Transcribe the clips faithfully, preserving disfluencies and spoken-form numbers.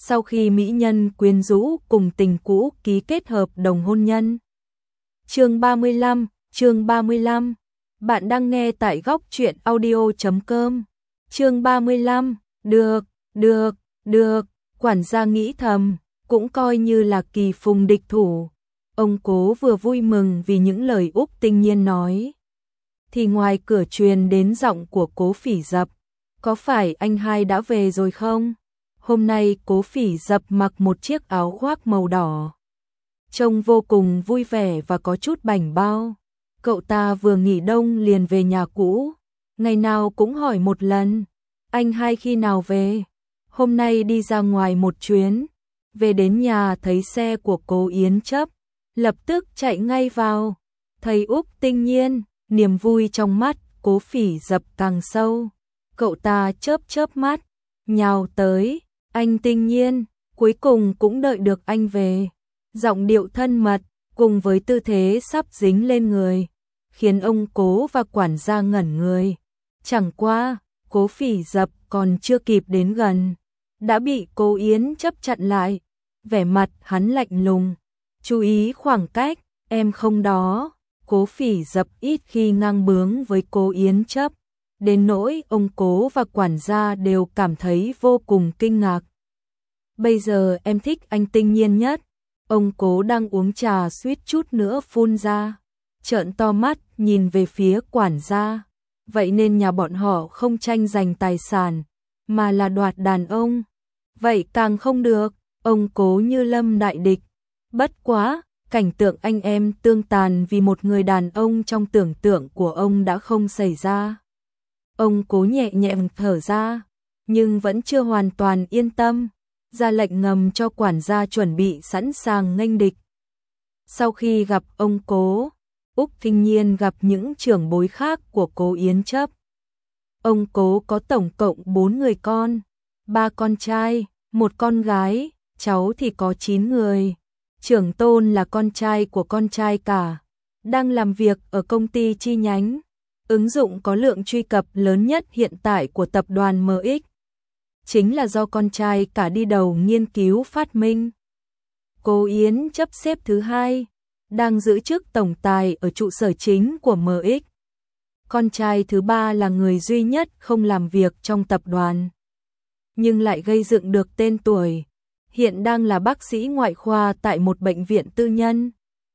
sau khi mỹ nhân quyến rũ cùng tình cũ ký kết hợp đồng hôn nhân. Chương ba mươi lăm, chương ba mươi lăm. Bạn đang nghe tại góc truyện audio chấm com. Chương ba mươi lăm, được, được, được, quản gia nghĩ thầm, cũng coi như là kỳ phùng địch thủ. Ông Cố vừa vui mừng vì những lời Úc Tinh Nhiên nói, thì ngoài cửa truyền đến giọng của Cố Phỉ Dập, có phải anh hai đã về rồi không? Hôm nay Cố Phỉ Dập mặc một chiếc áo khoác màu đỏ, trông vô cùng vui vẻ và có chút bảnh bao. Cậu ta vừa nghỉ đông liền về nhà cũ, ngày nào cũng hỏi một lần, anh hai khi nào về? Hôm nay đi ra ngoài một chuyến, về đến nhà thấy xe của Cố Yến Chấp, lập tức chạy ngay vào, thấy Úc Tinh Nhiên, niềm vui trong mắt Cố Phỉ Dập càng sâu. Cậu ta chớp chớp mắt, nhào tới, anh Tinh Nhiên, cuối cùng cũng đợi được anh về. Giọng điệu thân mật, cùng với tư thế sắp dính lên người, khiến ông Cố và quản gia ngẩn người. Chẳng qua, Cố Phỉ Dập còn chưa kịp đến gần, đã bị Cố Yến Chấp chặn lại. Vẻ mặt hắn lạnh lùng, chú ý khoảng cách, em không đó. Cố Phỉ Dập ít khi ngang bướng với Cố Yến Chấp, đến nỗi ông Cố và quản gia đều cảm thấy vô cùng kinh ngạc. Bây giờ em thích anh Tinh Nhiên nhất. Ông Cố đang uống trà suýt chút nữa phun ra, trợn to mắt nhìn về phía quản gia. Vậy nên nhà bọn họ không tranh giành tài sản, mà là đoạt đàn ông. Vậy càng không được, ông Cố như lâm đại địch. Bất quá, cảnh tượng anh em tương tàn vì một người đàn ông trong tưởng tượng của ông đã không xảy ra. Ông Cố nhẹ nhàng thở ra, nhưng vẫn chưa hoàn toàn yên tâm, ra lệnh ngầm cho quản gia chuẩn bị sẵn sàng nghênh địch. Sau khi gặp ông Cố, Úc Tinh Nhiên gặp những trưởng bối khác của Cố Yến Chấp. Ông Cố có tổng cộng bốn người con, ba con trai, một con gái, cháu thì có chín người. Trưởng tôn là con trai của con trai cả, đang làm việc ở công ty chi nhánh, ứng dụng có lượng truy cập lớn nhất hiện tại của tập đoàn em ích. Chính là do con trai cả đi đầu nghiên cứu phát minh. Cố Yến Chấp xếp thứ hai, đang giữ chức tổng tài ở trụ sở chính của em ích. Con trai thứ ba là người duy nhất không làm việc trong tập đoàn, nhưng lại gây dựng được tên tuổi, hiện đang là bác sĩ ngoại khoa tại một bệnh viện tư nhân.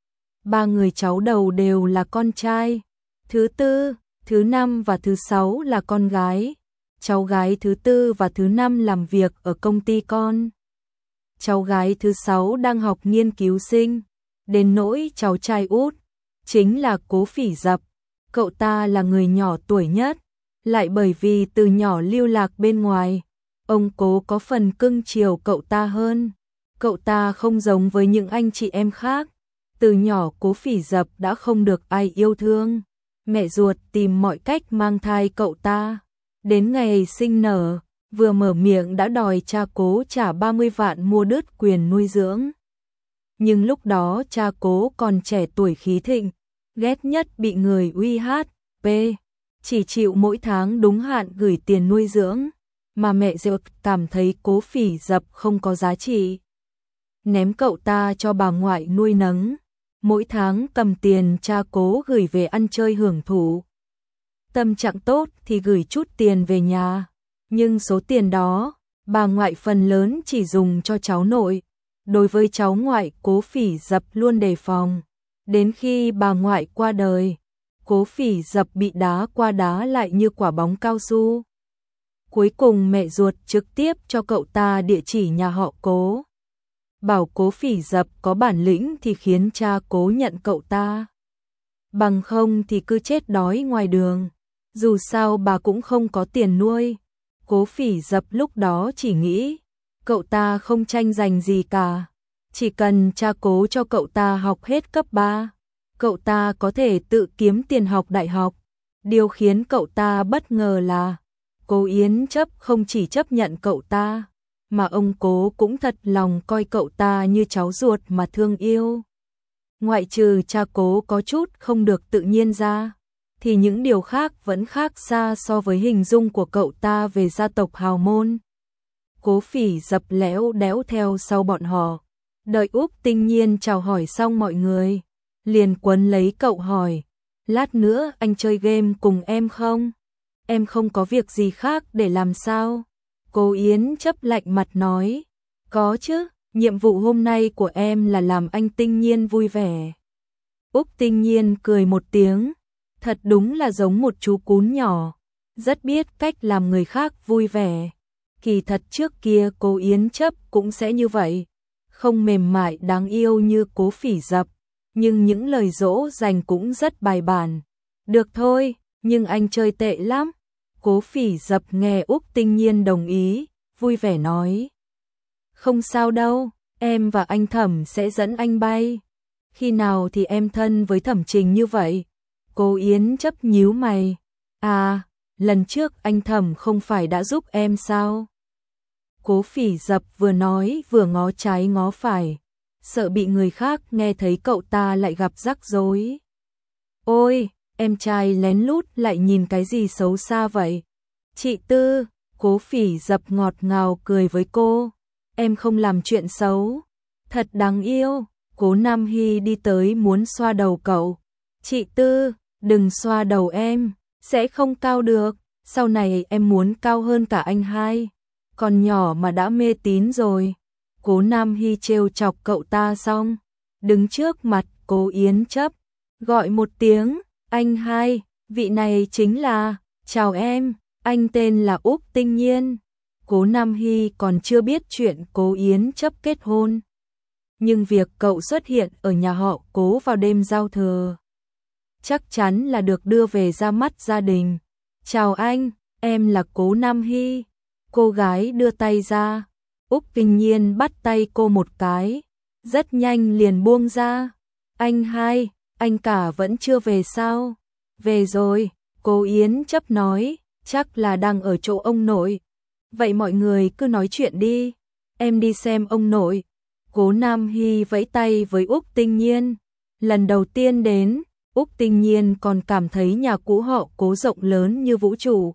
Ba người cháu đầu đều là con trai, thứ tư, thứ năm và thứ sáu là con gái. Cháu gái thứ tư và thứ năm làm việc ở công ty con. Cháu gái thứ sáu đang học nghiên cứu sinh. Đến nỗi cháu trai út, chính là Cố Phỉ Dập. Cậu ta là người nhỏ tuổi nhất, lại bởi vì từ nhỏ lưu lạc bên ngoài, ông Cố có phần cưng chiều cậu ta hơn. Cậu ta không giống với những anh chị em khác. Từ nhỏ Cố Phỉ Dập đã không được ai yêu thương. Mẹ ruột tìm mọi cách mang thai cậu ta. Đến ngày sinh nở, vừa mở miệng đã đòi cha Cố trả ba mươi vạn mua đứt quyền nuôi dưỡng. Nhưng lúc đó cha Cố còn trẻ tuổi khí thịnh, ghét nhất bị người uy hát, p, chỉ chịu mỗi tháng đúng hạn gửi tiền nuôi dưỡng, mà mẹ ruột cảm thấy Cố Phỉ Dập không có giá trị, ném cậu ta cho bà ngoại nuôi nấng, mỗi tháng cầm tiền cha Cố gửi về ăn chơi hưởng thụ. Tâm trạng tốt thì gửi chút tiền về nhà, nhưng số tiền đó, bà ngoại phần lớn chỉ dùng cho cháu nội. Đối với cháu ngoại, Cố Phỉ Dập luôn đề phòng. Đến khi bà ngoại qua đời, Cố Phỉ Dập bị đá qua đá lại như quả bóng cao su. Cuối cùng mẹ ruột trực tiếp cho cậu ta địa chỉ nhà họ Cố, bảo Cố Phỉ Dập có bản lĩnh thì khiến cha Cố nhận cậu ta, bằng không thì cứ chết đói ngoài đường. Dù sao bà cũng không có tiền nuôi. Cố Phỉ Dập lúc đó chỉ nghĩ, cậu ta không tranh giành gì cả. Chỉ cần cha Cố cho cậu ta học hết cấp ba, cậu ta có thể tự kiếm tiền học đại học. Điều khiến cậu ta bất ngờ là, Cố Yến Chấp không chỉ chấp nhận cậu ta, mà ông Cố cũng thật lòng coi cậu ta như cháu ruột mà thương yêu. Ngoại trừ cha Cố có chút không được tự nhiên ra, thì những điều khác vẫn khác xa so với hình dung của cậu ta về gia tộc hào môn. Cố Phỉ Dập léo đéo theo sau bọn họ. Đợi Úc Tinh Nhiên chào hỏi xong mọi người, liền quấn lấy cậu hỏi, lát nữa anh chơi game cùng em không? Em không có việc gì khác để làm sao? Cố Yến chấp lạnh mặt nói, có chứ, nhiệm vụ hôm nay của em là làm anh Tinh Nhiên vui vẻ. Úc Tinh Nhiên cười một tiếng, thật đúng là giống một chú cún nhỏ, rất biết cách làm người khác vui vẻ. Kỳ thật trước kia Cố Yến chấp cũng sẽ như vậy, không mềm mại đáng yêu như Cố Phỉ Dập, nhưng những lời dỗ dành cũng rất bài bản. Được thôi, nhưng anh chơi tệ lắm. Cố Phỉ Dập nghe Úc Tinh Nhiên đồng ý, vui vẻ nói. Không sao đâu, em và anh Thẩm sẽ dẫn anh bay. Khi nào thì em thân với Thẩm Trình như vậy? Cố Yến chấp nhíu mày. À, lần trước anh Thẩm không phải đã giúp em sao? Cố Phỉ Dập vừa nói vừa ngó trái ngó phải, sợ bị người khác nghe thấy cậu ta lại gặp rắc rối. Ôi, em trai lén lút lại nhìn cái gì xấu xa vậy? Chị Tư, Cố Phỉ Dập ngọt ngào cười với cô. Em không làm chuyện xấu. Thật đáng yêu. Cố Nam Hy đi tới muốn xoa đầu cậu. Chị Tư, đừng xoa đầu em, sẽ không cao được. Sau này em muốn cao hơn cả anh hai. Còn nhỏ mà đã mê tín rồi. Cố Nam Hy trêu chọc cậu ta xong, đứng trước mặt Cố Yến chấp, gọi một tiếng, anh hai, vị này chính là, chào em, anh tên là Úc Tinh Nhiên. Cố Nam Hy còn chưa biết chuyện Cố Yến chấp kết hôn, nhưng việc cậu xuất hiện ở nhà họ Cố vào đêm giao thừa chắc chắn là được đưa về ra mắt gia đình. Chào anh, em là Cố Nam Hy. Cô gái đưa tay ra, Úc Tinh Nhiên bắt tay cô một cái, rất nhanh liền buông ra. Anh hai, anh cả vẫn chưa về sao? Về rồi, Cố Yến chấp nói, chắc là đang ở chỗ ông nội. Vậy mọi người cứ nói chuyện đi, em đi xem ông nội. Cố Nam Hy vẫy tay với Úc Tinh Nhiên. Lần đầu tiên đến, Úc Tinh Nhiên còn cảm thấy nhà cũ họ Cố rộng lớn như vũ trụ.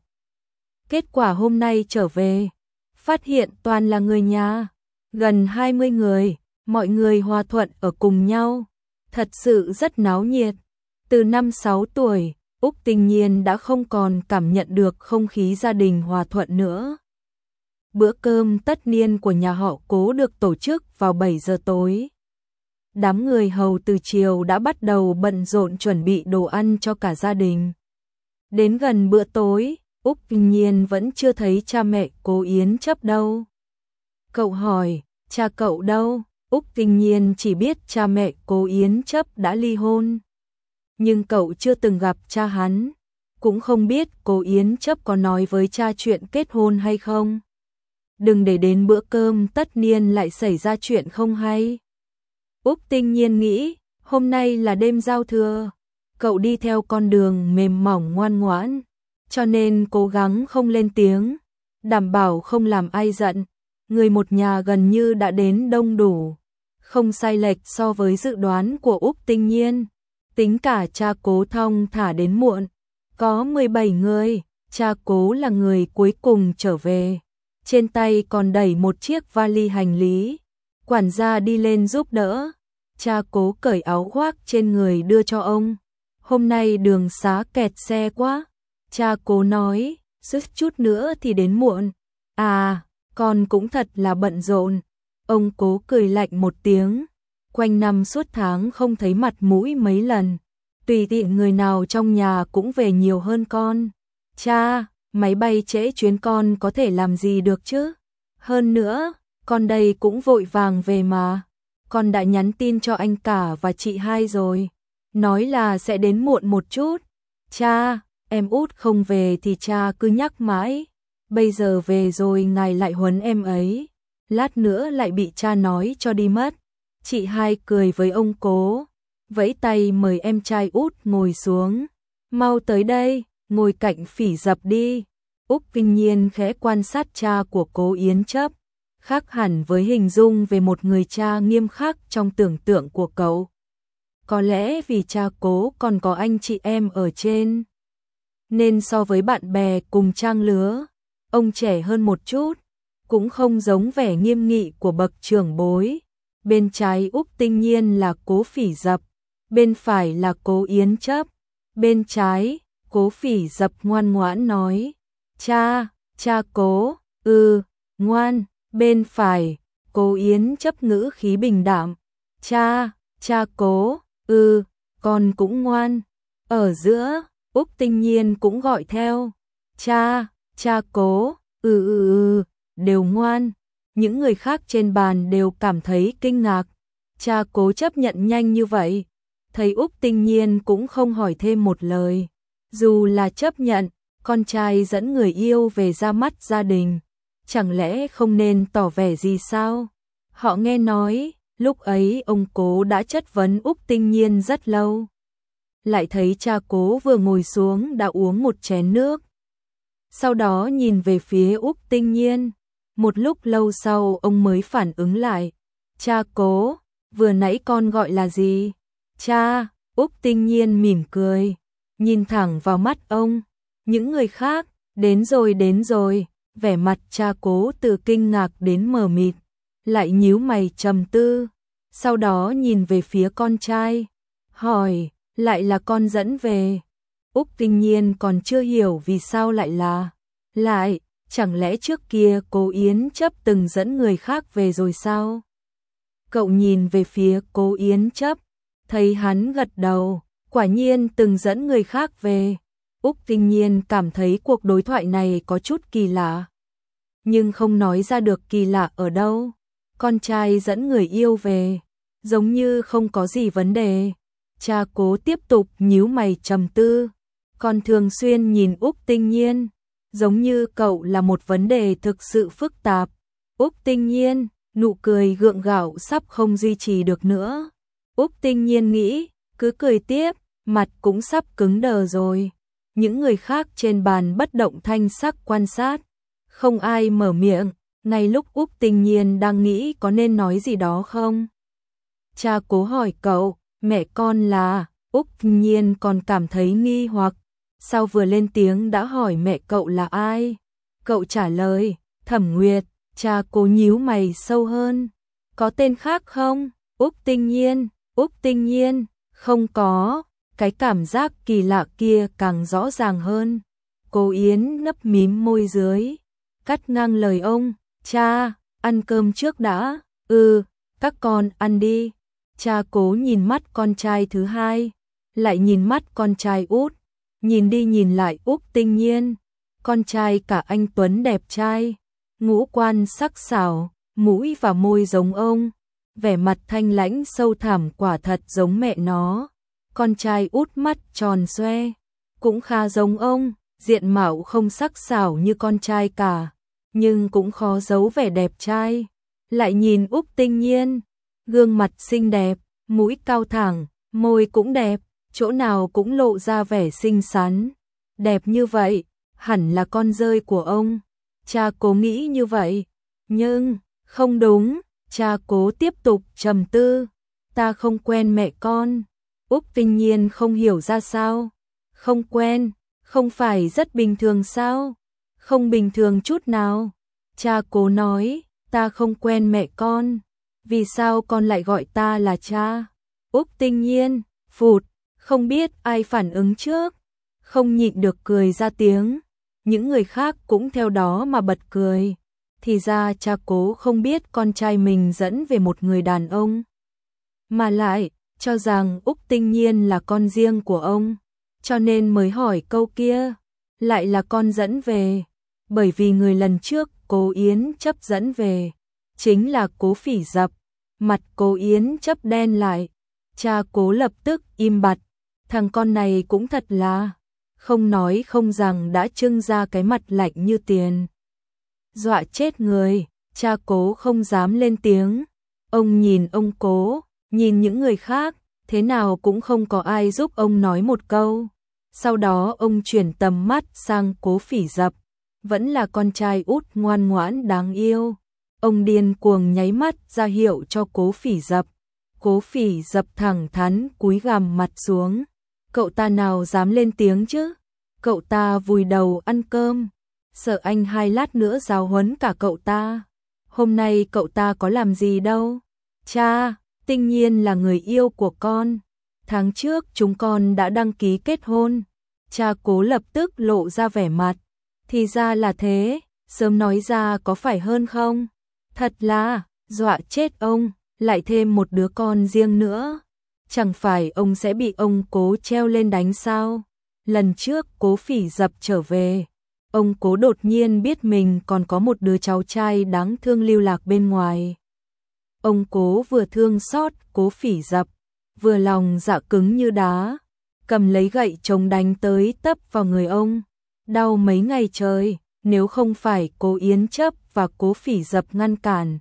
Kết quả hôm nay trở về, phát hiện toàn là người nhà, gần hai mươi người, mọi người hòa thuận ở cùng nhau, thật sự rất náo nhiệt. Từ năm sáu tuổi, Úc Tinh Nhiên đã không còn cảm nhận được không khí gia đình hòa thuận nữa. Bữa cơm tất niên của nhà họ Cố được tổ chức vào bảy giờ tối. Đám người hầu từ chiều đã bắt đầu bận rộn chuẩn bị đồ ăn cho cả gia đình. Đến gần bữa tối, Úc Tinh Nhiên vẫn chưa thấy cha mẹ Cố Yến chấp đâu. Cậu hỏi, cha cậu đâu? Úc Tinh Nhiên chỉ biết cha mẹ Cố Yến chấp đã ly hôn. Nhưng cậu chưa từng gặp cha hắn, cũng không biết Cố Yến chấp có nói với cha chuyện kết hôn hay không. Đừng để đến bữa cơm tất niên lại xảy ra chuyện không hay. Úc Tinh Nhiên nghĩ, hôm nay là đêm giao thừa, cậu đi theo con đường mềm mỏng ngoan ngoãn, cho nên cố gắng không lên tiếng, đảm bảo không làm ai giận. Người một nhà gần như đã đến đông đủ, không sai lệch so với dự đoán của Úc Tinh Nhiên. Tính cả cha Cố thong thả đến muộn, có mười bảy người, cha Cố là người cuối cùng trở về. Trên tay còn đẩy một chiếc vali hành lý. Quản gia đi lên giúp đỡ. Cha Cố cởi áo khoác trên người đưa cho ông. Hôm nay đường xá kẹt xe quá. Cha Cố nói, suýt chút nữa thì đến muộn. À, con cũng thật là bận rộn. Ông Cố cười lạnh một tiếng. Quanh năm suốt tháng không thấy mặt mũi mấy lần. Tùy tiện người nào trong nhà cũng về nhiều hơn con. Cha, máy bay trễ chuyến con có thể làm gì được chứ? Hơn nữa, con đây cũng vội vàng về mà. Con đã nhắn tin cho anh cả và chị hai rồi. Nói là sẽ đến muộn một chút. Cha, em út không về thì cha cứ nhắc mãi. Bây giờ về rồi ngài lại huấn em ấy. Lát nữa lại bị cha nói cho đi mất. Chị hai cười với ông Cố, vẫy tay mời em trai út ngồi xuống. Mau tới đây, ngồi cạnh Phỉ Dập đi. Úc Tinh Nhiên khẽ quan sát cha của Cố Yến chấp, khác hẳn với hình dung về một người cha nghiêm khắc trong tưởng tượng của cậu. Có lẽ vì cha Cố còn có anh chị em ở trên, nên so với bạn bè cùng trang lứa, ông trẻ hơn một chút. cũng không giống vẻ nghiêm nghị của bậc trưởng bối. Bên trái Úc Tinh Nhiên là Cố Phỉ Dập, bên phải là Cố Yến Chấp. Bên trái, Cố Phỉ Dập ngoan ngoãn nói, cha, cha Cố, ừ, ngoan. Bên phải, Cố Yến Chấp ngữ khí bình đạm, cha, cha Cố, ừ, con cũng ngoan. Ở giữa, Úc Tinh Nhiên cũng gọi theo, cha, cha Cố, ừ ừ ừ, đều ngoan. Những người khác trên bàn đều cảm thấy kinh ngạc, cha Cố chấp nhận nhanh như vậy. Thấy Úc Tinh Nhiên cũng không hỏi thêm một lời. Dù là chấp nhận, con trai dẫn người yêu về ra mắt gia đình, chẳng lẽ không nên tỏ vẻ gì sao? Họ nghe nói, lúc ấy ông Cố đã chất vấn Úc Tinh Nhiên rất lâu. Lại thấy cha Cố vừa ngồi xuống đã uống một chén nước. Sau đó nhìn về phía Úc Tinh Nhiên. Một lúc lâu sau ông mới phản ứng lại. Cha Cố, vừa nãy con gọi là gì? Cha, Úc Tinh Nhiên mỉm cười, nhìn thẳng vào mắt ông. Những người khác, đến rồi đến rồi. Vẻ mặt cha Cố từ kinh ngạc đến mờ mịt, lại nhíu mày trầm tư. Sau đó nhìn về phía con trai, hỏi, lại là con dẫn về? Úc Tinh Nhiên còn chưa hiểu vì sao lại là lại, chẳng lẽ trước kia Cố Yến Chấp từng dẫn người khác về rồi sao? Cậu nhìn về phía Cố Yến Chấp, thấy hắn gật đầu, quả nhiên từng dẫn người khác về. Úc Tinh Nhiên cảm thấy cuộc đối thoại này có chút kỳ lạ, nhưng không nói ra được kỳ lạ ở đâu. Con trai dẫn người yêu về, giống như không có gì vấn đề. Cha Cố tiếp tục nhíu mày trầm tư, còn thường xuyên nhìn Úc Tinh Nhiên, giống như cậu là một vấn đề thực sự phức tạp. Úc Tinh Nhiên, nụ cười gượng gạo sắp không duy trì được nữa. Úc Tinh Nhiên nghĩ, cứ cười tiếp, mặt cũng sắp cứng đờ rồi. Những người khác trên bàn bất động thanh sắc quan sát, không ai mở miệng. Ngay lúc Úc Tinh Nhiên đang nghĩ có nên nói gì đó không, cha Cố hỏi cậu, mẹ con là? Úc Tinh Nhiên còn cảm thấy nghi hoặc, sao vừa lên tiếng đã hỏi mẹ cậu là ai? Cậu trả lời, Thẩm Nguyệt. Cha Cố nhíu mày sâu hơn, có tên khác không? Úc Tinh Nhiên, Úc Tinh Nhiên, không có. Cái cảm giác kỳ lạ kia càng rõ ràng hơn. Cố Yến nấp mím môi dưới, cắt ngang lời ông, cha, ăn cơm trước đã. Ừ, các con ăn đi. Cha Cố nhìn mắt con trai thứ hai, lại nhìn mắt con trai út, nhìn đi nhìn lại Úc Tinh Nhiên. Con trai cả anh tuấn đẹp trai, ngũ quan sắc sảo, mũi và môi giống ông, vẻ mặt thanh lãnh sâu thẳm quả thật giống mẹ nó. Con trai út mắt tròn xoe, cũng khá giống ông, diện mạo không sắc sảo như con trai cả, nhưng cũng khó giấu vẻ đẹp trai. Lại nhìn Úc Tinh Nhiên, gương mặt xinh đẹp, mũi cao thẳng, môi cũng đẹp, chỗ nào cũng lộ ra vẻ xinh xắn. Đẹp như vậy, hẳn là con rơi của ông. Cha Cố nghĩ như vậy, nhưng không đúng. Cha Cố tiếp tục trầm tư, ta không quen mẹ con. Úc Tinh Nhiên không hiểu ra sao. Không quen, không phải rất bình thường sao? Không bình thường chút nào. Cha Cố nói, ta không quen mẹ con. Vì sao con lại gọi ta là cha? Úc Tinh Nhiên, phụt, không biết ai phản ứng trước, không nhịn được cười ra tiếng. Những người khác cũng theo đó mà bật cười. Thì ra cha Cố không biết con trai mình dẫn về một người đàn ông, mà lại cho rằng Úc Tinh Nhiên là con riêng của ông, cho nên mới hỏi câu kia, lại là con dẫn về. Bởi vì người lần trước Cố Yến Chấp dẫn về chính là Cố Phỉ Dập. Mặt Cố Yến Chấp đen lại, cha Cố lập tức im bặt. Thằng con này cũng thật là không nói không rằng đã trưng ra cái mặt lạnh như tiền, dọa chết người. Cha Cố không dám lên tiếng. Ông nhìn ông Cố, nhìn những người khác, thế nào cũng không có ai giúp ông nói một câu. Sau đó ông chuyển tầm mắt sang Cố Phỉ Dập, vẫn là con trai út ngoan ngoãn đáng yêu. Ông điên cuồng nháy mắt ra hiệu cho Cố Phỉ Dập. Cố Phỉ Dập thẳng thắn cúi gằm mặt xuống. Cậu ta nào dám lên tiếng chứ? Cậu ta vùi đầu ăn cơm. sợ anh hai lát nữa giáo huấn cả cậu ta. Hôm nay cậu ta có làm gì đâu. Cha, Tinh Nhiên là người yêu của con. Tháng trước chúng con đã đăng ký kết hôn. Cha Cố lập tức lộ ra vẻ mặt. Thì ra là thế, sớm nói ra có phải hơn không? Thật là, dọa chết ông, lại thêm một đứa con riêng nữa. Chẳng phải ông sẽ bị ông Cố treo lên đánh sao? Lần trước Cố Phỉ Dập trở về, ông Cố đột nhiên biết mình còn có một đứa cháu trai đáng thương lưu lạc bên ngoài. Ông Cố vừa thương xót Cố Phỉ Dập, vừa lòng dạ cứng như đá, cầm lấy gậy chống đánh tới tấp vào người ông. Đau mấy ngày trời, nếu không phải Cố Yến Chấp và Cố Phỉ Dập ngăn cản,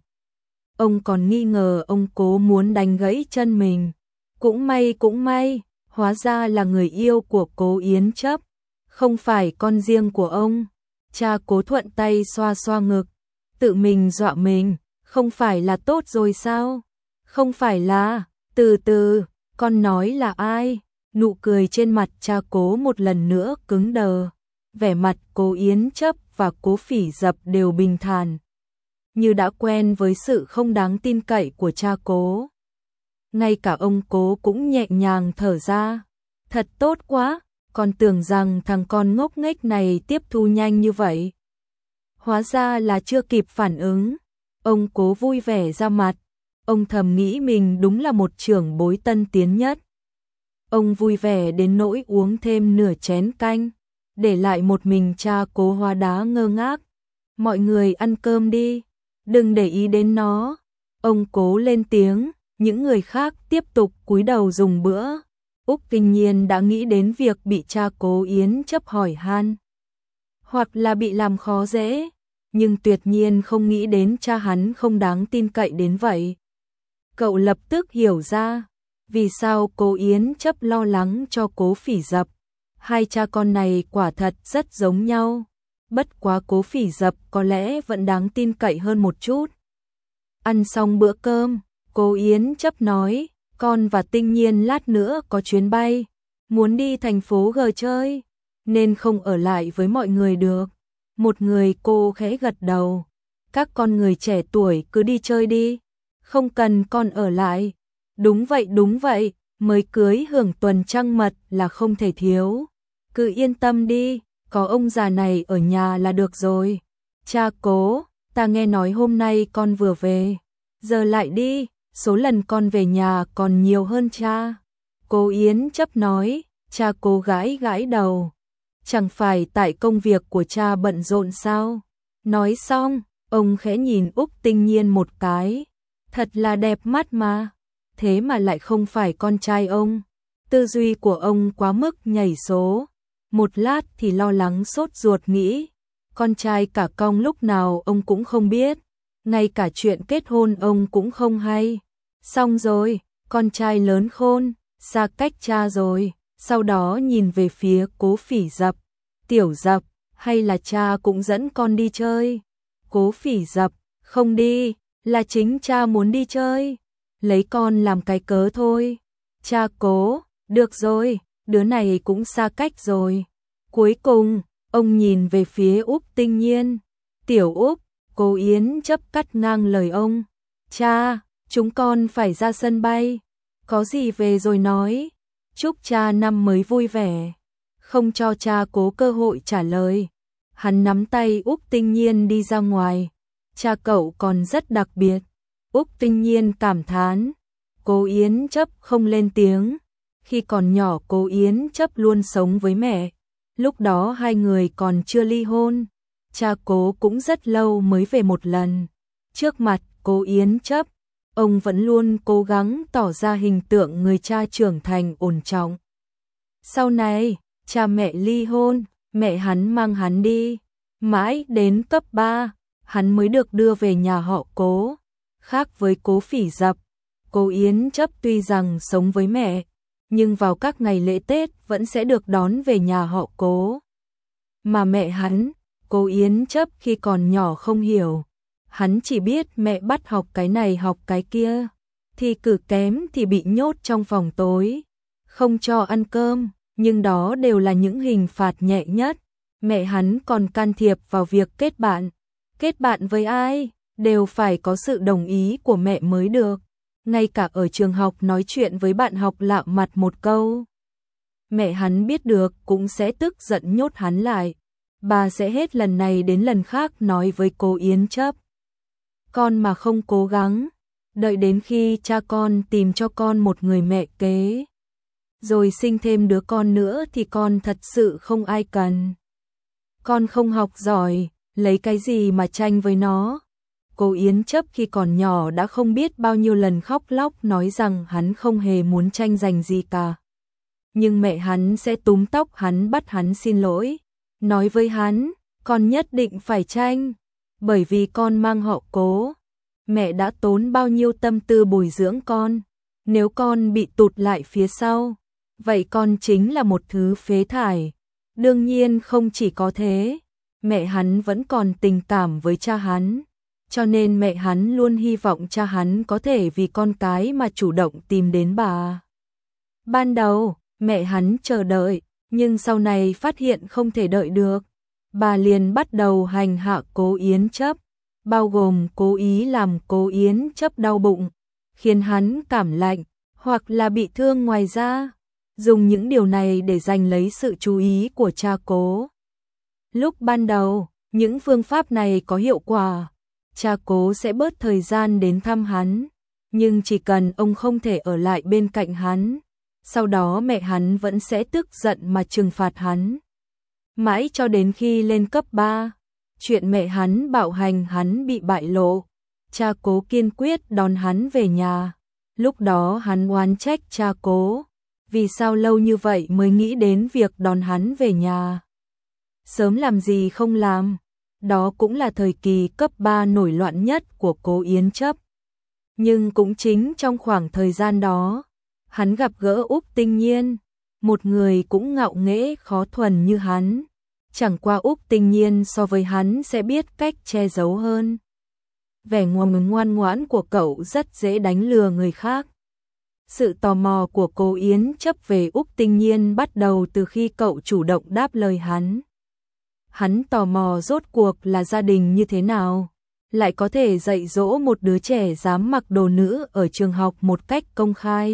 ông còn nghi ngờ ông Cố muốn đánh gãy chân mình. Cũng may cũng may, hóa ra là người yêu của Cố Yến Chấp, không phải con riêng của ông. Cha Cố thuận tay xoa xoa ngực, tự mình dọa mình, không phải là tốt rồi sao? Không phải là, từ từ, con nói là ai? Nụ cười trên mặt cha Cố một lần nữa cứng đờ, vẻ mặt Cố Yến Chấp và Cố Phỉ Dập đều bình thản, như đã quen với sự không đáng tin cậy của cha Cố. Ngay cả ông Cố cũng nhẹ nhàng thở ra, thật tốt quá, con tưởng rằng thằng con ngốc nghếch này tiếp thu nhanh như vậy. Hóa ra là chưa kịp phản ứng. Ông Cố vui vẻ ra mặt, ông thầm nghĩ mình đúng là một trưởng bối tân tiến nhất. Ông vui vẻ đến nỗi uống thêm nửa chén canh, để lại một mình cha Cố hóa đá ngơ ngác. Mọi người ăn cơm đi, đừng để ý đến nó. Ông Cố lên tiếng, những người khác tiếp tục cúi đầu dùng bữa. Úc Kinh Nhiên đã nghĩ đến việc bị cha Cố Yến Chấp hỏi han, hoặc là bị làm khó dễ, nhưng tuyệt nhiên không nghĩ đến cha hắn không đáng tin cậy đến vậy. Cậu lập tức hiểu ra, vì sao Cố Yến Chấp lo lắng cho Cố Phỉ Dập. Hai cha con này quả thật rất giống nhau, bất quá Cố Phỉ Dập có lẽ vẫn đáng tin cậy hơn một chút. Ăn xong bữa cơm, Cố Yến Chấp nói, con và Tinh Nhiên lát nữa có chuyến bay, muốn đi thành phố G chơi, nên không ở lại với mọi người được. Một người cô khẽ gật đầu, các con người trẻ tuổi cứ đi chơi đi, không cần con ở lại. Đúng vậy đúng vậy, mới cưới hưởng tuần trăng mật là không thể thiếu. Cứ yên tâm đi, có ông già này ở nhà là được rồi. Cha Cố, ta nghe nói hôm nay con vừa về, giờ lại đi, số lần con về nhà còn nhiều hơn cha. Cố Yến Chấp nói. Cha Cố gãi gãi đầu, chẳng phải tại công việc của cha bận rộn sao? Nói xong, ông khẽ nhìn Úc Tinh Nhiên một cái, thật là đẹp mắt mà, thế mà lại không phải con trai ông. Tư duy của ông quá mức nhảy số, một lát thì lo lắng sốt ruột nghĩ, con trai cả cong lúc nào ông cũng không biết, ngay cả chuyện kết hôn ông cũng không hay. Xong rồi, con trai lớn khôn, xa cách cha rồi. Sau đó nhìn về phía Cố Phỉ Dập, Tiểu Dập, hay là cha cũng dẫn con đi chơi? Cố Phỉ Dập, không đi, là chính cha muốn đi chơi, lấy con làm cái cớ thôi. Cha Cố, được rồi, đứa này cũng xa cách rồi. Cuối cùng, ông nhìn về phía Úc Tinh Nhiên, Tiểu Úc. Cố Yến Chấp cắt ngang lời ông, cha, chúng con phải ra sân bay, có gì về rồi nói. Chúc cha năm mới vui vẻ. Không cho cha Cố cơ hội trả lời, hắn nắm tay Úc Tinh Nhiên đi ra ngoài. Cha cậu còn rất đặc biệt. Úc Tinh Nhiên cảm thán. Cố Yến Chấp không lên tiếng. Khi còn nhỏ Cố Yến Chấp luôn sống với mẹ, lúc đó hai người còn chưa ly hôn. Cha Cố cũng rất lâu mới về một lần. Trước mặt Cố Yến Chấp, ông vẫn luôn cố gắng tỏ ra hình tượng người cha trưởng thành ổn trọng. Sau này, cha mẹ ly hôn, mẹ hắn mang hắn đi. Mãi đến cấp ba, hắn mới được đưa về nhà họ Cố. Khác với Cố Phỉ Dập, Cố Yến Chấp tuy rằng sống với mẹ, nhưng vào các ngày lễ Tết vẫn sẽ được đón về nhà họ Cố. Mà mẹ hắn, Cố Yến Chấp khi còn nhỏ không hiểu. Hắn chỉ biết mẹ bắt học cái này học cái kia, thì cử kém thì bị nhốt trong phòng tối, không cho ăn cơm, nhưng đó đều là những hình phạt nhẹ nhất. Mẹ hắn còn can thiệp vào việc kết bạn. Kết bạn với ai, đều phải có sự đồng ý của mẹ mới được. Ngay cả ở trường học nói chuyện với bạn học lạ mặt một câu, mẹ hắn biết được cũng sẽ tức giận nhốt hắn lại. Bà sẽ hết lần này đến lần khác nói với cô Yến Chấp. Con mà không cố gắng, đợi đến khi cha con tìm cho con một người mẹ kế, rồi sinh thêm đứa con nữa thì con thật sự không ai cần. Con không học giỏi, lấy cái gì mà tranh với nó. Cô Yến Chấp khi còn nhỏ đã không biết bao nhiêu lần khóc lóc nói rằng hắn không hề muốn tranh giành gì cả. Nhưng mẹ hắn sẽ túm tóc hắn bắt hắn xin lỗi, nói với hắn, con nhất định phải tranh, bởi vì con mang họ Cố. Mẹ đã tốn bao nhiêu tâm tư bồi dưỡng con, nếu con bị tụt lại phía sau, vậy con chính là một thứ phế thải. Đương nhiên không chỉ có thế, mẹ hắn vẫn còn tình cảm với cha hắn, cho nên mẹ hắn luôn hy vọng cha hắn có thể vì con cái mà chủ động tìm đến bà. Ban đầu, mẹ hắn chờ đợi, nhưng sau này phát hiện không thể đợi được, bà liền bắt đầu hành hạ Cố Yến Chấp, bao gồm cố ý làm Cố Yến Chấp đau bụng, khiến hắn cảm lạnh, hoặc là bị thương ngoài da, dùng những điều này để giành lấy sự chú ý của cha Cố. Lúc ban đầu, những phương pháp này có hiệu quả, cha Cố sẽ bớt thời gian đến thăm hắn, nhưng chỉ cần ông không thể ở lại bên cạnh hắn, sau đó mẹ hắn vẫn sẽ tức giận mà trừng phạt hắn. Mãi cho đến khi lên cấp ba, chuyện mẹ hắn bạo hành hắn bị bại lộ, cha Cố kiên quyết đón hắn về nhà. Lúc đó hắn oán trách cha Cố, vì sao lâu như vậy mới nghĩ đến việc đón hắn về nhà. Sớm làm gì không làm, đó cũng là thời kỳ cấp ba nổi loạn nhất của Cố Yến Chấp. Nhưng cũng chính trong khoảng thời gian đó, hắn gặp gỡ Úc Tinh Nhiên, một người cũng ngạo nghễ khó thuần như hắn. Chẳng qua Úc Tinh Nhiên so với hắn sẽ biết cách che giấu hơn. Vẻ ngoan ngoan ngoãn của cậu rất dễ đánh lừa người khác. Sự tò mò của Cố Yến Chấp về Úc Tinh Nhiên bắt đầu từ khi cậu chủ động đáp lời hắn. Hắn tò mò rốt cuộc là gia đình như thế nào, lại có thể dạy dỗ một đứa trẻ dám mặc đồ nữ ở trường học một cách công khai.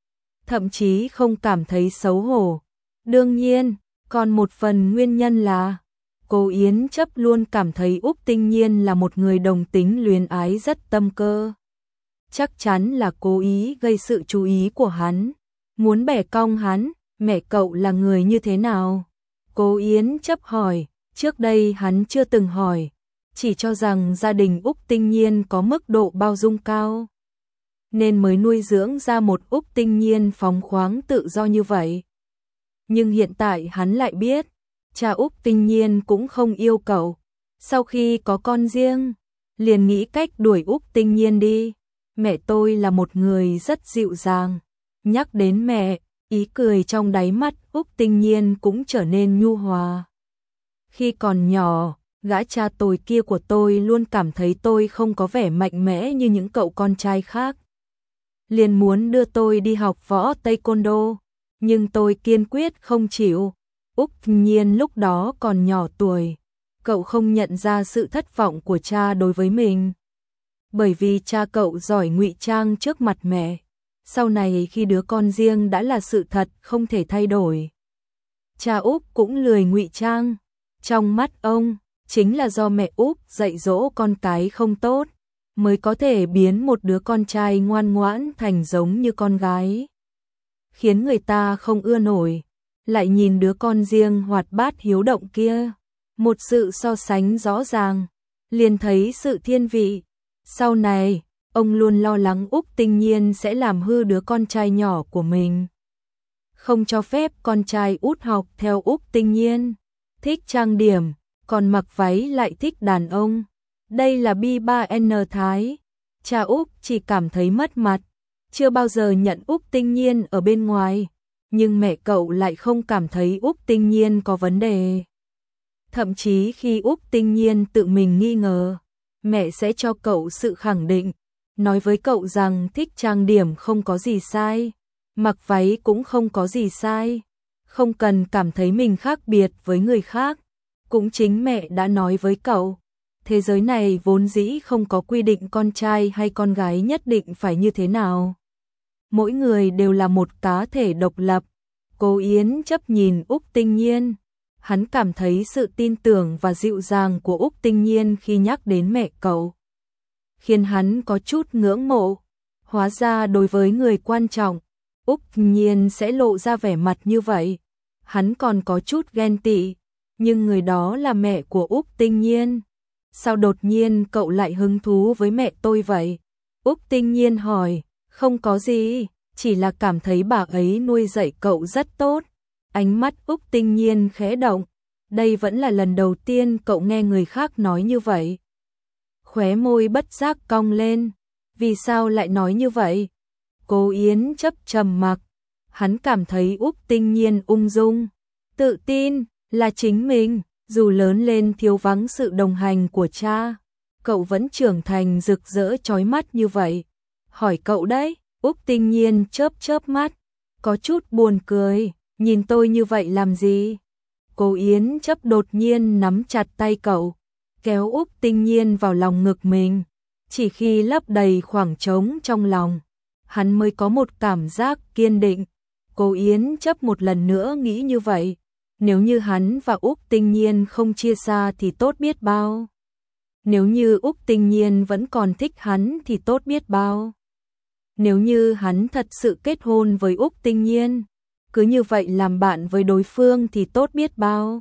Thậm chí không cảm thấy xấu hổ. Đương nhiên, còn một phần nguyên nhân là Cố Yến Chấp luôn cảm thấy Úc Tinh Nhiên là một người đồng tính luyến ái rất tâm cơ. Chắc chắn là cố ý gây sự chú ý của hắn, muốn bẻ cong hắn. Mẹ cậu là người như thế nào? Cố Yến Chấp hỏi. Trước đây hắn chưa từng hỏi, chỉ cho rằng gia đình Úc Tinh Nhiên có mức độ bao dung cao, nên mới nuôi dưỡng ra một Úc Tinh Nhiên phóng khoáng tự do như vậy. Nhưng hiện tại hắn lại biết, cha Úc Tinh Nhiên cũng không yêu cậu. Sau khi có con riêng, liền nghĩ cách đuổi Úc Tinh Nhiên đi. Mẹ tôi là một người rất dịu dàng. Nhắc đến mẹ, ý cười trong đáy mắt Úc Tinh Nhiên cũng trở nên nhu hòa. Khi còn nhỏ, gã cha tồi kia của tôi luôn cảm thấy tôi không có vẻ mạnh mẽ như những cậu con trai khác. Liền muốn đưa tôi đi học võ Taekwondo, nhưng tôi kiên quyết không chịu. Úc Nhiên lúc đó còn nhỏ tuổi, cậu không nhận ra sự thất vọng của cha đối với mình. Bởi vì cha cậu giỏi ngụy trang trước mặt mẹ, sau này khi đứa con riêng đã là sự thật không thể thay đổi. Cha Úc cũng lười ngụy trang, trong mắt ông, chính là do mẹ Úc dạy dỗ con cái không tốt, mới có thể biến một đứa con trai ngoan ngoãn thành giống như con gái, khiến người ta không ưa nổi. Lại nhìn đứa con riêng hoạt bát hiếu động kia, một sự so sánh rõ ràng, liền thấy sự thiên vị. Sau này, ông luôn lo lắng Úc Tinh Nhiên sẽ làm hư đứa con trai nhỏ của mình. Không cho phép con trai út học theo Úc Tinh Nhiên, thích trang điểm, còn mặc váy lại thích đàn ông. Đây là bi ba en Thái. Cha Úc chỉ cảm thấy mất mặt, chưa bao giờ nhận Úc Tinh Nhiên ở bên ngoài, nhưng mẹ cậu lại không cảm thấy Úc Tinh Nhiên có vấn đề. Thậm chí khi Úc Tinh Nhiên tự mình nghi ngờ, mẹ sẽ cho cậu sự khẳng định, nói với cậu rằng thích trang điểm không có gì sai, mặc váy cũng không có gì sai, không cần cảm thấy mình khác biệt với người khác. Cũng chính mẹ đã nói với cậu, thế giới này vốn dĩ không có quy định con trai hay con gái nhất định phải như thế nào. Mỗi người đều là một cá thể độc lập. Cố Yến chấp nhìn Úc Tinh Nhiên. Hắn cảm thấy sự tin tưởng và dịu dàng của Úc Tinh Nhiên khi nhắc đến mẹ cậu, khiến hắn có chút ngưỡng mộ. Hóa ra đối với người quan trọng, Úc Tinh Nhiên sẽ lộ ra vẻ mặt như vậy. Hắn còn có chút ghen tị, nhưng người đó là mẹ của Úc Tinh Nhiên. Sao đột nhiên cậu lại hứng thú với mẹ tôi vậy? Úc Tinh Nhiên hỏi. Không có gì, chỉ là cảm thấy bà ấy nuôi dạy cậu rất tốt. Ánh mắt Úc Tinh Nhiên khẽ động. Đây vẫn là lần đầu tiên cậu nghe người khác nói như vậy. Khóe môi bất giác cong lên. Vì sao lại nói như vậy? Cố Yến chấp trầm mặc. Hắn cảm thấy Úc Tinh Nhiên ung dung, tự tin, là chính mình. Dù lớn lên thiếu vắng sự đồng hành của cha, cậu vẫn trưởng thành rực rỡ chói mắt như vậy. Hỏi cậu đấy, Úc Tinh Nhiên chớp chớp mắt, có chút buồn cười, nhìn tôi như vậy làm gì? Cố Yến chấp đột nhiên nắm chặt tay cậu, kéo Úc Tinh Nhiên vào lòng ngực mình. Chỉ khi lấp đầy khoảng trống trong lòng, hắn mới có một cảm giác kiên định. Cố Yến chấp một lần nữa nghĩ như vậy. Nếu như hắn và Úc Tinh Nhiên không chia xa thì tốt biết bao. Nếu như Úc Tinh Nhiên vẫn còn thích hắn thì tốt biết bao. Nếu như hắn thật sự kết hôn với Úc Tinh Nhiên, cứ như vậy làm bạn với đối phương thì tốt biết bao.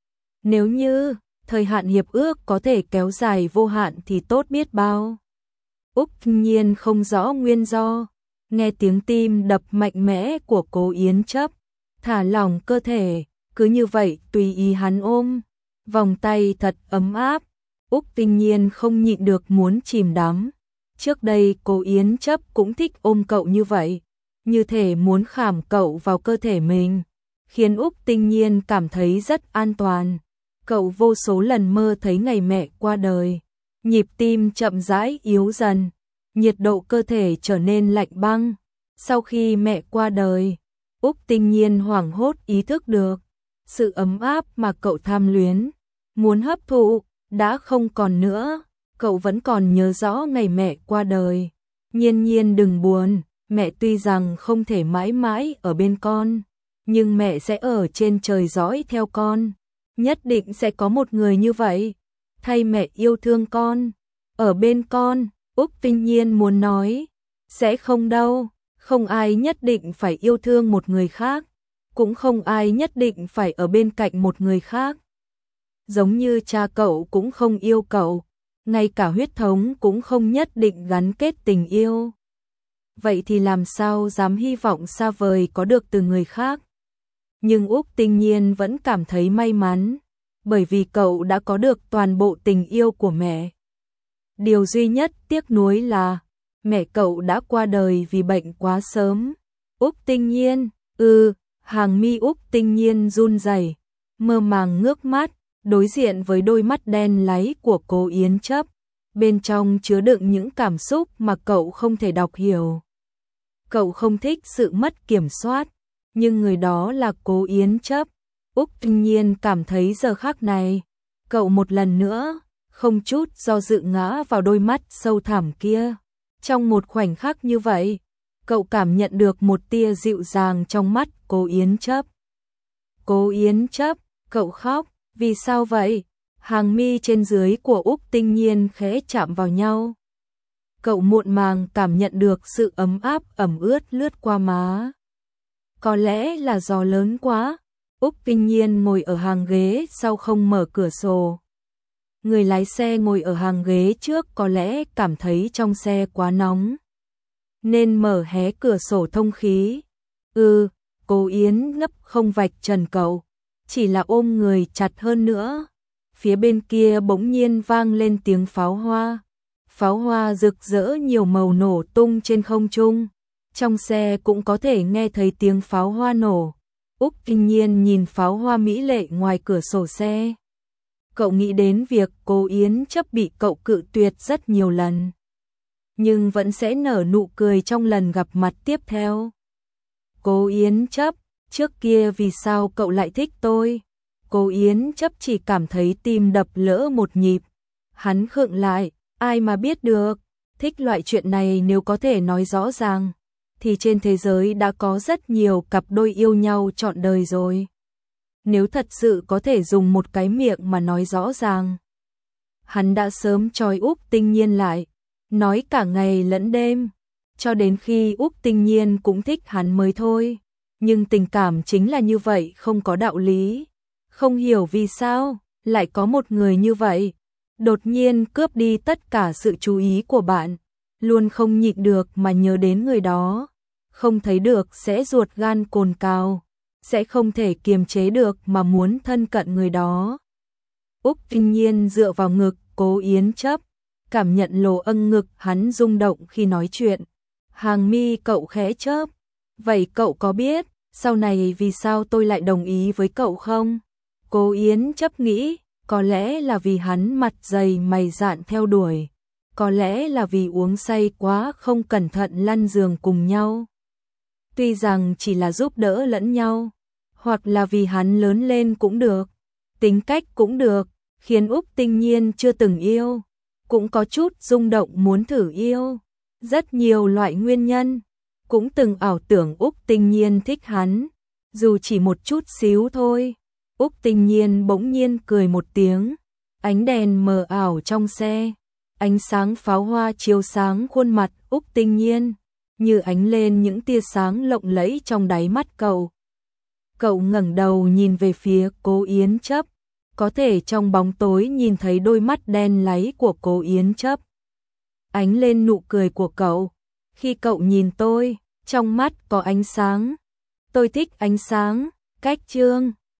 Nếu như thời hạn hiệp ước có thể kéo dài vô hạn thì tốt biết bao. Úc Tinh Nhiên không rõ nguyên do, nghe tiếng tim đập mạnh mẽ của Cố Yến chấp, thả lỏng cơ thể. Cứ như vậy tùy ý hắn ôm, vòng tay thật ấm áp. Úc Tinh Nhiên không nhịn được muốn chìm đắm. Trước đây Cố Yến chấp cũng thích ôm cậu như vậy, như thể muốn khảm cậu vào cơ thể mình, khiến Úc Tinh Nhiên cảm thấy rất an toàn. Cậu vô số lần mơ thấy ngày mẹ qua đời, nhịp tim chậm rãi yếu dần, nhiệt độ cơ thể trở nên lạnh băng. Sau khi mẹ qua đời, Úc Tinh Nhiên hoảng hốt ý thức được sự ấm áp mà cậu tham luyến, muốn hấp thụ, đã không còn nữa. Cậu vẫn còn nhớ rõ ngày mẹ qua đời. Nhiên Nhiên đừng buồn, mẹ tuy rằng không thể mãi mãi ở bên con, nhưng mẹ sẽ ở trên trời dõi theo con. Nhất định sẽ có một người như vậy, thay mẹ yêu thương con, ở bên con. Úc Tinh Nhiên muốn nói, sẽ không đâu, không ai nhất định phải yêu thương một người khác, cũng không ai nhất định phải ở bên cạnh một người khác. Giống như cha cậu cũng không yêu cậu, ngay cả huyết thống cũng không nhất định gắn kết tình yêu. Vậy thì làm sao dám hy vọng xa vời có được từ người khác? Nhưng Úc Tinh Nhiên vẫn cảm thấy may mắn, bởi vì cậu đã có được toàn bộ tình yêu của mẹ. Điều duy nhất tiếc nuối là mẹ cậu đã qua đời vì bệnh quá sớm. Úc Tinh Nhiên, ừ, hàng mi Úc Tinh Nhiên run rẩy, mơ màng ngước mắt, đối diện với đôi mắt đen láy của Cố Yến chấp, bên trong chứa đựng những cảm xúc mà cậu không thể đọc hiểu. Cậu không thích sự mất kiểm soát, nhưng người đó là Cố Yến chấp. Úc Tinh Nhiên cảm thấy giờ khắc này, cậu một lần nữa, không chút do dự ngã vào đôi mắt sâu thẳm kia. Trong một khoảnh khắc như vậy, cậu cảm nhận được một tia dịu dàng trong mắt Cố Yến chấp. Cố Yến chấp, cậu khóc, vì sao vậy? Hàng mi trên dưới của Úc Tinh Nhiên khẽ chạm vào nhau. Cậu muộn màng cảm nhận được sự ấm áp ẩm ướt lướt qua má. Có lẽ là gió lớn quá. Úc Tinh Nhiên ngồi ở hàng ghế sau không mở cửa sổ. Người lái xe ngồi ở hàng ghế trước có lẽ cảm thấy trong xe quá nóng, nên mở hé cửa sổ thông khí. Ừ, Cố Yến ngấp không vạch trần cậu, chỉ là ôm người chặt hơn nữa. Phía bên kia bỗng nhiên vang lên tiếng pháo hoa. Pháo hoa rực rỡ nhiều màu nổ tung trên không trung. Trong xe cũng có thể nghe thấy tiếng pháo hoa nổ. Úc Tinh Nhiên nhìn pháo hoa mỹ lệ ngoài cửa sổ xe. Cậu nghĩ đến việc Cố Yến chấp bị cậu cự tuyệt rất nhiều lần, nhưng vẫn sẽ nở nụ cười trong lần gặp mặt tiếp theo. Cố Yến chấp, trước kia vì sao cậu lại thích tôi? Cố Yến Chấp chỉ cảm thấy tim đập lỡ một nhịp. Hắn khựng lại, ai mà biết được, thích loại chuyện này nếu có thể nói rõ ràng, thì trên thế giới đã có rất nhiều cặp đôi yêu nhau trọn đời rồi. Nếu thật sự có thể dùng một cái miệng mà nói rõ ràng, hắn đã sớm trói Úc Tinh Nhiên lại, nói cả ngày lẫn đêm, cho đến khi Úc Tinh Nhiên cũng thích hắn mới thôi. Nhưng tình cảm chính là như vậy, không có đạo lý. Không hiểu vì sao lại có một người như vậy đột nhiên cướp đi tất cả sự chú ý của bạn, luôn không nhịn được mà nhớ đến người đó, không thấy được sẽ ruột gan cồn cào, sẽ không thể kiềm chế được mà muốn thân cận người đó. Úc Tinh Nhiên dựa vào ngực Cố Yến Chấp, cảm nhận lỗ âng ngực hắn rung động khi nói chuyện. Hàng mi cậu khẽ chớp, vậy cậu có biết sau này vì sao tôi lại đồng ý với cậu không? Cố Yến Chấp nghĩ, có lẽ là vì hắn mặt dày mày dạn theo đuổi, có lẽ là vì uống say quá không cẩn thận lăn giường cùng nhau. Tuy rằng chỉ là giúp đỡ lẫn nhau, hoặc là vì hắn lớn lên cũng được, tính cách cũng được, khiến Úc Tinh Nhiên chưa từng yêu, cũng có chút rung động muốn thử yêu. Rất nhiều loại nguyên nhân, cũng từng ảo tưởng Úc Tinh Nhiên thích hắn, dù chỉ một chút xíu thôi. Úc Tinh Nhiên bỗng nhiên cười một tiếng, ánh đèn mờ ảo trong xe, ánh sáng pháo hoa chiếu sáng khuôn mặt Úc Tinh Nhiên, như ánh lên những tia sáng lộng lẫy trong đáy mắt cậu. Cậu ngẩng đầu nhìn về phía Cố Yến Chấp, có thể trong bóng tối nhìn thấy đôi mắt đen láy của Cố Yến Chấp. Ánh lên nụ cười của cậu, khi cậu nhìn tôi, trong mắt có ánh sáng. Tôi thích ánh sáng, cách chương.